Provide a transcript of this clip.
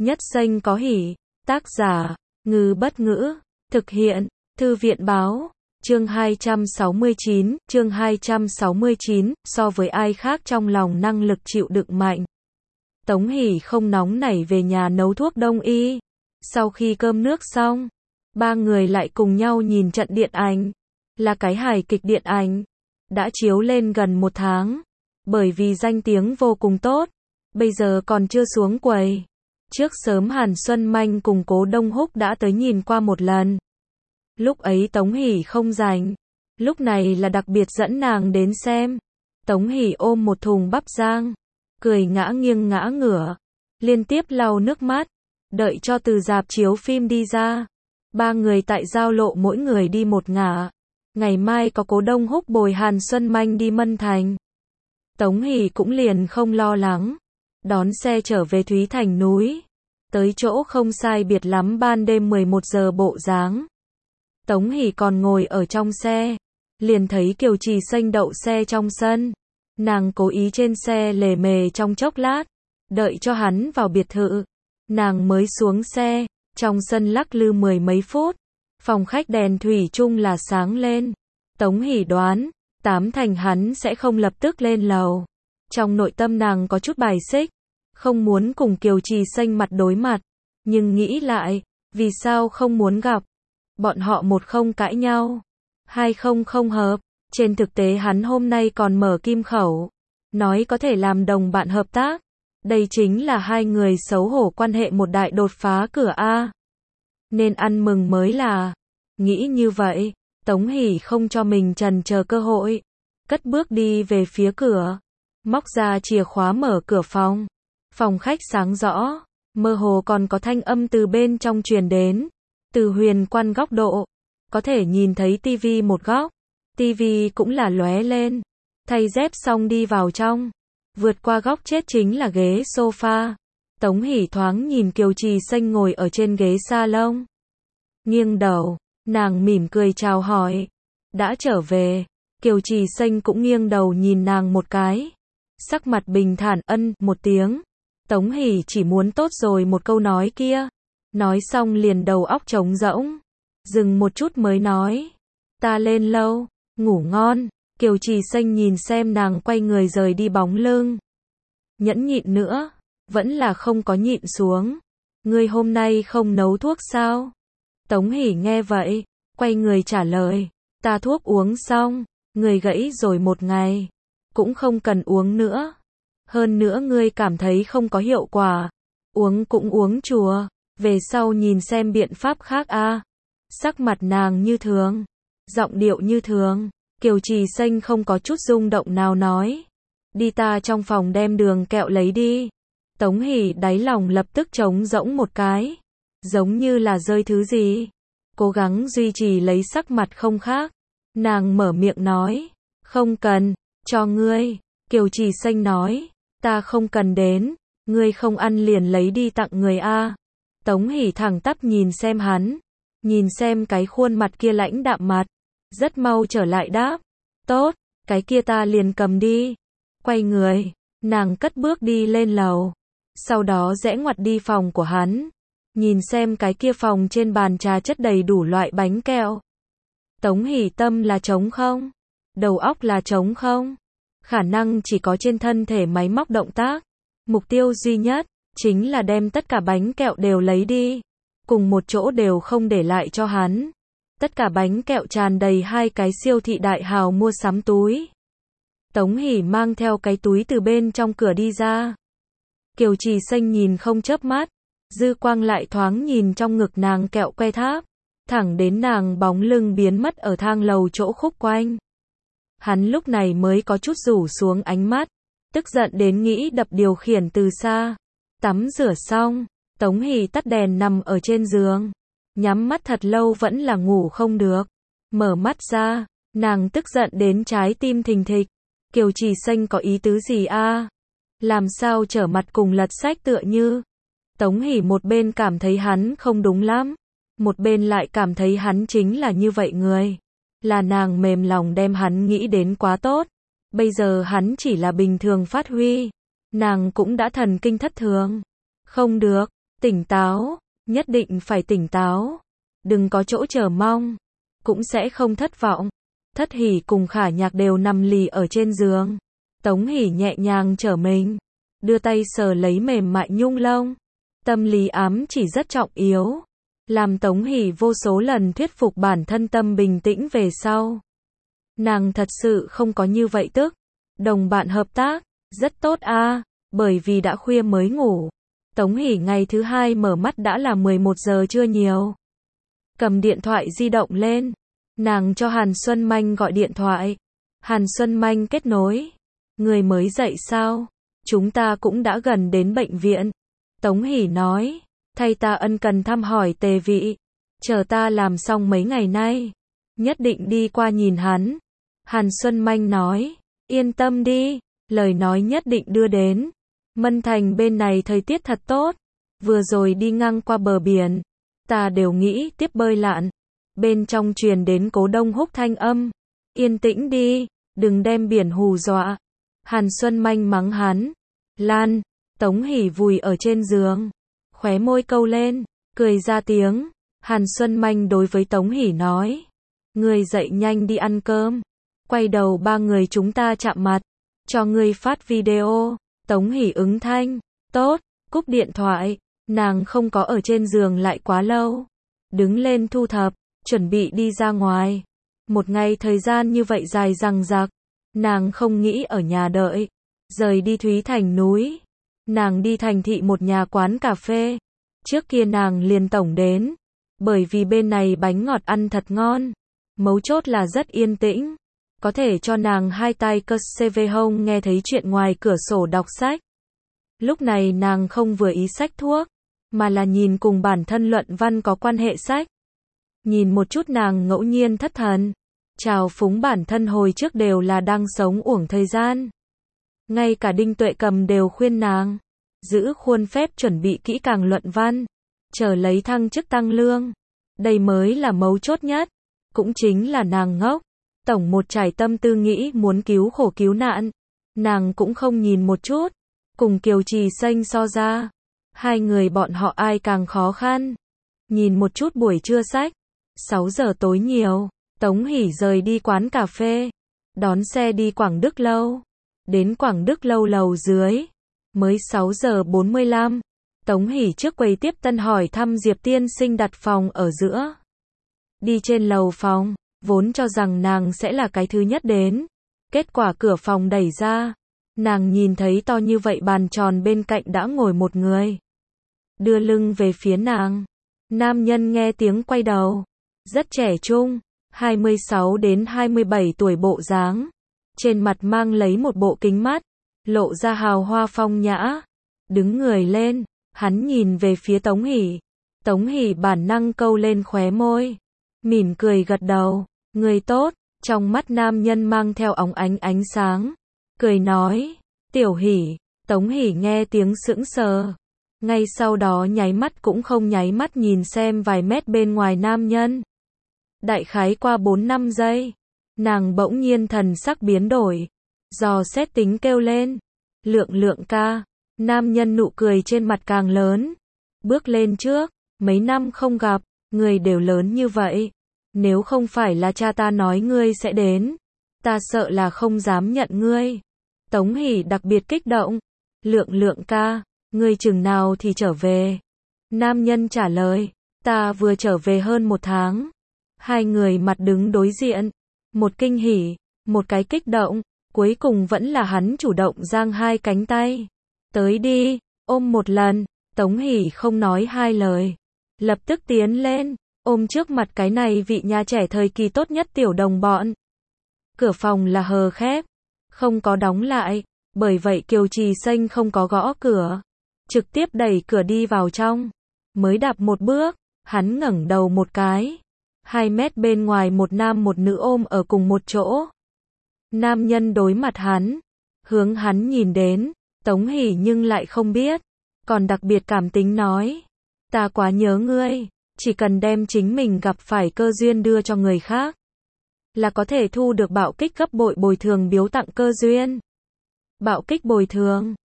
Nhất Xanh có hỉ. Tác giả, Ngư Bất Ngữ. Thực hiện, Thư viện Báo. Chương 269, so với ai khác trong lòng năng lực chịu đựng mạnh. Tống Hỷ không nóng nảy về nhà nấu thuốc đông y. Sau khi cơm nước xong, ba người lại cùng nhau nhìn trận điện ảnh. Là cái hài kịch điện ảnh. Đã chiếu lên gần 1 tháng. Bởi vì danh tiếng vô cùng tốt. Bây giờ còn chưa xuống quầy. Trước sớm Hàn Xuân Manh cùng Cố Đông Húc đã tới nhìn qua một lần. Lúc ấy Tống Hỷ không rảnh. Lúc này là đặc biệt dẫn nàng đến xem. Tống Hỷ ôm một thùng bắp rang. Cười ngã nghiêng ngã ngửa. Liên tiếp lau nước mắt. Đợi cho từ rạp chiếu phim đi ra. Ba người tại giao lộ mỗi người đi một ngả. Ngày mai có Cố Đông Húc bồi Hàn Xuân Manh đi Mân Thành. Tống Hỷ cũng liền không lo lắng. Đón xe trở về Thúy Thành núi. Tới chỗ không sai biệt lắm ban đêm 11 giờ bộ dáng. Tống Hỷ còn ngồi ở trong xe. Liền thấy Kiều Trì Xanh đậu xe trong sân. Nàng cố ý trên xe lề mề trong chốc lát. Đợi cho hắn vào biệt thự. Nàng mới xuống xe. Trong sân lắc lư 10 mấy phút. Phòng khách đèn thủy chung là sáng lên. Tống Hỷ đoán, 8 thành hắn sẽ không lập tức lên lầu. Trong nội tâm nàng có chút bài xích. Không muốn cùng Kiều Trì Xanh mặt đối mặt. Nhưng nghĩ lại, vì sao không muốn gặp. Bọn họ một không cãi nhau. Hai không hợp. Trên thực tế hắn hôm nay còn mở kim khẩu. Nói có thể làm đồng bạn hợp tác. Đây chính là hai người xấu hổ quan hệ một đại đột phá cửa A. Nên ăn mừng mới là. Nghĩ như vậy, Tống Hỷ không cho mình chần chờ cơ hội. Cất bước đi về phía cửa. Móc ra chìa khóa mở cửa phòng. Phòng khách sáng rõ. Mơ hồ còn có thanh âm từ bên trong truyền đến. Từ huyền quan góc độ. Có thể nhìn thấy tivi một góc. Tivi cũng là lóe lên. Thay dép xong đi vào trong. Vượt qua góc chết chính là ghế sofa. Tống Hỷ thoáng nhìn Kiều Trì Xanh ngồi ở trên ghế salon. Nghiêng đầu, nàng mỉm cười chào hỏi. Đã trở về. Kiều Trì Xanh cũng nghiêng đầu nhìn nàng một cái. Sắc mặt bình thản ân một tiếng. Tống Hỷ chỉ muốn tốt rồi một câu nói kia. Nói xong liền đầu óc trống rỗng. Dừng một chút mới nói. Ta lên lâu, ngủ ngon. Kiều Trì Xanh nhìn xem nàng quay người rời đi bóng lưng. Nhẫn nhịn nữa, vẫn là không có nhịn xuống. Ngươi hôm nay không nấu thuốc sao? Tống Hỷ nghe vậy, quay người trả lời. Ta thuốc uống xong, người gãy rồi một ngày. Cũng không cần uống nữa. Hơn nữa ngươi cảm thấy không có hiệu quả. Uống cũng uống chùa. Về sau nhìn xem biện pháp khác a. Sắc mặt nàng như thường. Giọng điệu như thường. Kiều Trì Xanh không có chút rung động nào nói. Đi ta trong phòng đem đường kẹo lấy đi. Tống Hỷ đáy lòng lập tức trống rỗng một cái. Giống như là rơi thứ gì. Cố gắng duy trì lấy sắc mặt không khác. Nàng mở miệng nói. Không cần, cho ngươi. Kiều Trì Xanh nói. Ta không cần đến. Ngươi không ăn liền lấy đi tặng người a. Tống Hỷ thẳng tắp nhìn xem hắn. Nhìn xem cái khuôn mặt kia lãnh đạm mặt. Rất mau trở lại đáp. Tốt, cái kia ta liền cầm đi. Quay người, nàng cất bước đi lên lầu. Sau đó rẽ ngoặt đi phòng của hắn. Nhìn xem cái kia phòng trên bàn trà chất đầy đủ loại bánh kẹo. Tống Hỷ tâm là trống không? Đầu óc là trống không? Khả năng chỉ có trên thân thể máy móc động tác. Mục tiêu duy nhất, chính là đem tất cả bánh kẹo đều lấy đi. Cùng một chỗ đều không để lại cho hắn. Tất cả bánh kẹo tràn đầy hai cái siêu thị đại hào mua sắm túi. Tống Hỷ mang theo cái túi từ bên trong cửa đi ra. Kiều Trì Xanh nhìn không chớp mắt. Dư quang lại thoáng nhìn trong ngực nàng kẹo que tháp. Thẳng đến nàng bóng lưng biến mất ở thang lầu chỗ khúc quanh. Hắn lúc này mới có chút rủ xuống ánh mắt. Tức giận đến nghĩ đập điều khiển từ xa. Tắm rửa xong. Tống Hỷ tắt đèn nằm ở trên giường. Nhắm mắt thật lâu vẫn là ngủ không được. Mở mắt ra, nàng tức giận đến trái tim thình thịch. Kiều Trì Xanh có ý tứ gì a? Làm sao trở mặt cùng lật sách tựa như. Tống Hỷ một bên cảm thấy hắn không đúng lắm. Một bên lại cảm thấy hắn chính là như vậy người. Là nàng mềm lòng đem hắn nghĩ đến quá tốt. Bây giờ hắn chỉ là bình thường phát huy. Nàng cũng đã thần kinh thất thường. Không được. Tỉnh táo, nhất định phải tỉnh táo. Đừng có chỗ chờ mong, cũng sẽ không thất vọng. Thất Hỷ cùng Khả Nhạc đều nằm lì ở trên giường. Tống Hỷ nhẹ nhàng trở mình, đưa tay sờ lấy mềm mại nhung lông. Tâm lý ám chỉ rất trọng yếu, làm Tống Hỷ vô số lần thuyết phục bản thân tâm bình tĩnh về sau. Nàng thật sự không có như vậy tức. Đồng bạn hợp tác, rất tốt a, bởi vì đã khuya mới ngủ. Tống Hỷ ngày thứ hai mở mắt đã là 11 giờ trưa nhiều. Cầm điện thoại di động lên, nàng cho Hàn Xuân Manh gọi điện thoại. Hàn Xuân Manh kết nối. Người mới dậy sao? Chúng ta cũng đã gần đến bệnh viện. Tống Hỷ nói, thay ta ân cần thăm hỏi Tề Vị. Chờ ta làm xong mấy ngày nay, nhất định đi qua nhìn hắn. Hàn Xuân Manh nói, yên tâm đi, lời nói nhất định đưa đến. Mân Thành bên này thời tiết thật tốt, vừa rồi đi ngang qua bờ biển, ta đều nghĩ tiếp bơi lặn. Bên trong truyền đến Cố Đông Húc thanh âm, yên tĩnh đi, đừng đem biển hù dọa. Hàn Xuân Manh mắng hắn. Lan, Tống Hỷ vùi ở trên giường, khóe môi câu lên, cười ra tiếng. Hàn Xuân Manh đối với Tống Hỷ nói, ngươi dậy nhanh đi ăn cơm. Quay đầu ba người chúng ta chạm mặt, cho ngươi phát video. Tống Hỷ ứng thanh, tốt, cúp điện thoại. Nàng không có ở trên giường lại quá lâu, đứng lên thu thập, chuẩn bị đi ra ngoài. Một ngày thời gian như vậy dài dằng dặc, nàng không nghĩ ở nhà đợi, rời đi Thúy Thành núi. Nàng đi thành thị một nhà quán cà phê. Trước kia nàng liền tổng đến, bởi vì bên này bánh ngọt ăn thật ngon. Mấu chốt là rất yên tĩnh, có thể cho nàng hai tay cơ CV hông nghe thấy chuyện ngoài cửa sổ đọc sách. Lúc này nàng không vừa ý sách thuốc, mà là nhìn cùng bản thân luận văn có quan hệ sách. Nhìn một chút nàng ngẫu nhiên thất thần, trào phúng bản thân hồi trước đều là đang sống uổng thời gian. Ngay cả Đinh Tuệ Cầm đều khuyên nàng, giữ khuôn phép chuẩn bị kỹ càng luận văn, chờ lấy thăng chức tăng lương. Đây mới là mấu chốt nhất, cũng chính là nàng ngốc. Tổng một trải tâm tư nghĩ muốn cứu khổ cứu nạn, nàng cũng không nhìn một chút. Cùng Kiều Trì Xanh so ra, hai người bọn họ ai càng khó khăn. Nhìn một chút buổi trưa sách, 6 giờ tối nhiều, Tống Hỷ rời đi quán cà phê, đón xe đi Quảng Đức Lâu. Đến Quảng Đức Lâu lầu dưới, mới 6 giờ 45, Tống Hỷ trước quầy tiếp tân hỏi thăm Diệp tiên sinh đặt phòng ở giữa. Đi trên lầu phòng, vốn cho rằng nàng sẽ là cái thứ nhất đến. Kết quả cửa phòng đẩy ra, nàng nhìn thấy to như vậy bàn tròn bên cạnh đã ngồi một người. Đưa lưng về phía nàng. Nam nhân nghe tiếng quay đầu. Rất trẻ trung, 26 đến 27 tuổi bộ dáng. Trên mặt mang lấy một bộ kính mắt, lộ ra hào hoa phong nhã. Đứng người lên, hắn nhìn về phía Tống Hỷ. Tống Hỷ bản năng câu lên khóe môi, mỉm cười gật đầu. Người tốt. Trong mắt nam nhân mang theo óng ánh sáng, cười nói, Tiểu Hỷ. Tống Hỷ nghe tiếng sững sờ, ngay sau đó nháy mắt cũng không nháy mắt nhìn xem vài mét bên ngoài nam nhân. Đại khái qua 4-5 giây, nàng bỗng nhiên thần sắc biến đổi, dò xét tính kêu lên, Lượng ca. Nam nhân nụ cười trên mặt càng lớn, bước lên trước, mấy năm không gặp, người đều lớn như vậy. Nếu không phải là cha ta nói ngươi sẽ đến, ta sợ là không dám nhận ngươi. Tống Hỷ đặc biệt kích động. Lượng ca, ngươi chừng nào thì trở về? Nam nhân trả lời, ta vừa trở về hơn 1 tháng. Hai người mặt đứng đối diện, một kinh hỉ, một cái kích động, cuối cùng vẫn là hắn chủ động giang hai cánh tay. Tới đi, ôm một lần. Tống Hỷ không nói hai lời, lập tức tiến lên, ôm trước mặt cái này vị nhà trẻ thời kỳ tốt nhất tiểu đồng bọn. Cửa phòng là hờ khép, không có đóng lại, bởi vậy Kiều Trì Xanh không có gõ cửa, trực tiếp đẩy cửa đi vào trong. Mới đạp một bước, hắn ngẩng đầu một cái. 2 mét bên ngoài một nam một nữ ôm ở cùng một chỗ. Nam nhân đối mặt hắn, hướng hắn nhìn đến. Tống Hỷ nhưng lại không biết, còn đặc biệt cảm tính nói, ta quá nhớ ngươi, chỉ cần đem chính mình gặp phải cơ duyên đưa cho người khác, là có thể thu được bạo kích gấp bội bồi thường biếu tặng cơ duyên. Bạo kích bồi thường,